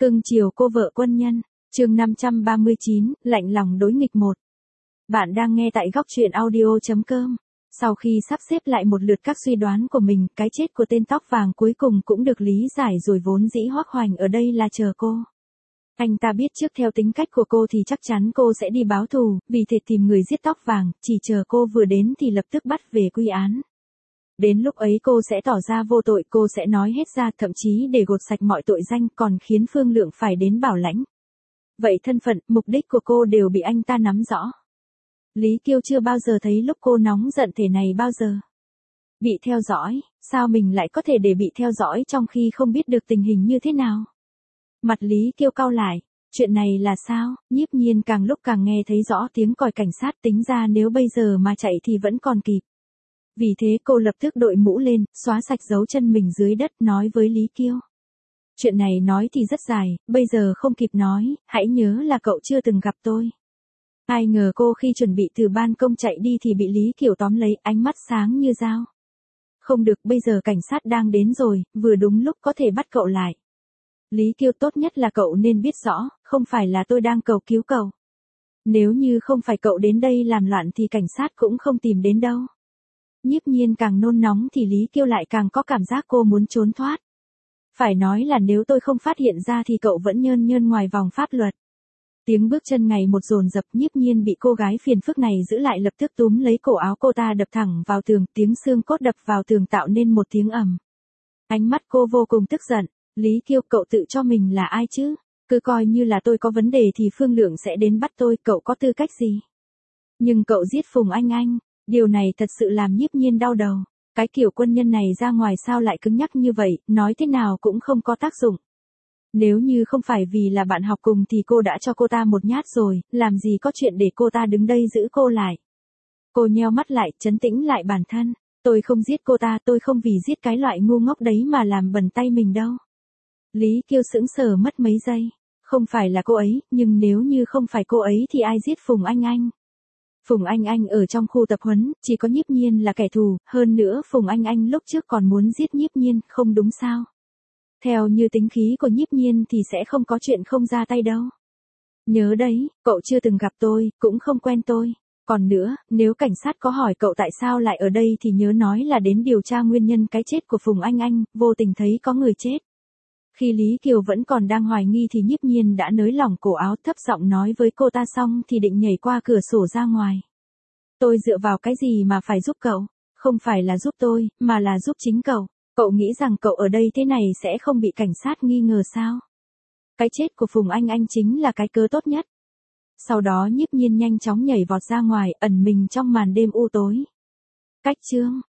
Cưng chiều cô vợ quân nhân, chương 539, lạnh lòng đối nghịch 1. Bạn đang nghe tại góc truyện audio.com. Sau khi sắp xếp lại một lượt các suy đoán của mình, cái chết của tên tóc vàng cuối cùng cũng được lý giải rồi. Vốn dĩ Hoắc Hoành ở đây là chờ cô. Anh ta biết trước theo tính cách của cô thì chắc chắn cô sẽ đi báo thù, vì thế tìm người giết tóc vàng, chỉ chờ cô vừa đến thì lập tức bắt về quy án. Đến lúc ấy cô sẽ tỏ ra vô tội, cô sẽ nói hết ra, thậm chí để gột sạch mọi tội danh, còn khiến Phương Lượng phải đến bảo lãnh. Vậy thân phận, mục đích của cô đều bị anh ta nắm rõ. Lý Kiêu chưa bao giờ thấy lúc cô nóng giận thế này bao giờ. Bị theo dõi, sao mình lại có thể để bị theo dõi trong khi không biết được tình hình như thế nào? Mặt Lý Kiêu cau lại, chuyện này là sao? Nhiếp Nhiên càng lúc càng nghe thấy rõ tiếng còi cảnh sát, tính ra nếu bây giờ mà chạy thì vẫn còn kịp. Vì thế cô lập tức đội mũ lên, xóa sạch dấu chân mình dưới đất, nói với Lý Kiêu. Chuyện này nói thì rất dài, bây giờ không kịp nói, hãy nhớ là cậu chưa từng gặp tôi. Ai ngờ cô khi chuẩn bị từ ban công chạy đi thì bị Lý Kiều tóm lấy, ánh mắt sáng như dao. Không được, bây giờ cảnh sát đang đến rồi, vừa đúng lúc có thể bắt cậu lại. Lý Kiêu, tốt nhất là cậu nên biết rõ, không phải là tôi đang cầu cứu cậu. Nếu như không phải cậu đến đây làm loạn thì cảnh sát cũng không tìm đến đâu. Nhiếp Nhiên càng nôn nóng thì Lý Kiêu lại càng có cảm giác cô muốn trốn thoát. Phải nói là nếu tôi không phát hiện ra thì cậu vẫn nhơn nhơn ngoài vòng pháp luật. Tiếng bước chân ngày một dồn dập, Nhiếp Nhiên bị cô gái phiền phức này giữ lại, lập tức túm lấy cổ áo cô ta đập thẳng vào tường, tiếng xương cốt đập vào tường tạo nên một tiếng ầm. Ánh mắt cô vô cùng tức giận. Lý Kiêu, cậu tự cho mình là ai chứ? Cứ coi như là tôi có vấn đề thì Phương Lượng sẽ đến bắt tôi, cậu có tư cách gì? Nhưng cậu giết Phùng Anh Anh. Điều này thật sự làm Nhiếp Nhiên đau đầu. Cái kiểu quân nhân này ra ngoài sao lại cứng nhắc như vậy, nói thế nào cũng không có tác dụng. Nếu như không phải vì là bạn học cùng thì cô đã cho cô ta một nhát rồi, làm gì có chuyện để cô ta đứng đây giữ cô lại. Cô nheo mắt lại, trấn tĩnh lại bản thân. Tôi không giết cô ta, tôi không vì giết cái loại ngu ngốc đấy mà làm bẩn tay mình đâu. Lý Kiêu sững sờ mất mấy giây. Không phải là cô ấy, nhưng nếu như không phải cô ấy thì ai giết Phùng Anh Anh? Phùng Anh Anh ở trong khu tập huấn, chỉ có Nhiếp Nhiên là kẻ thù, hơn nữa Phùng Anh Anh lúc trước còn muốn giết Nhiếp Nhiên, không đúng sao? Theo như tính khí của Nhiếp Nhiên thì sẽ không có chuyện không ra tay đâu. Nhớ đấy, cậu chưa từng gặp tôi, cũng không quen tôi. Còn nữa, nếu cảnh sát có hỏi cậu tại sao lại ở đây thì nhớ nói là đến điều tra nguyên nhân cái chết của Phùng Anh Anh, vô tình thấy có người chết. Khi Lý Kiều vẫn còn đang hoài nghi thì Nhiếp Nhiên đã nới lỏng cổ áo, thấp giọng nói với cô ta xong thì định nhảy qua cửa sổ ra ngoài. Tôi dựa vào cái gì mà phải giúp cậu? Không phải là giúp tôi, mà là giúp chính cậu. Cậu nghĩ rằng cậu ở đây thế này sẽ không bị cảnh sát nghi ngờ sao? Cái chết của Phùng Anh Anh chính là cái cớ tốt nhất. Sau đó Nhiếp Nhiên nhanh chóng nhảy vọt ra ngoài, ẩn mình trong màn đêm u tối. Cách chương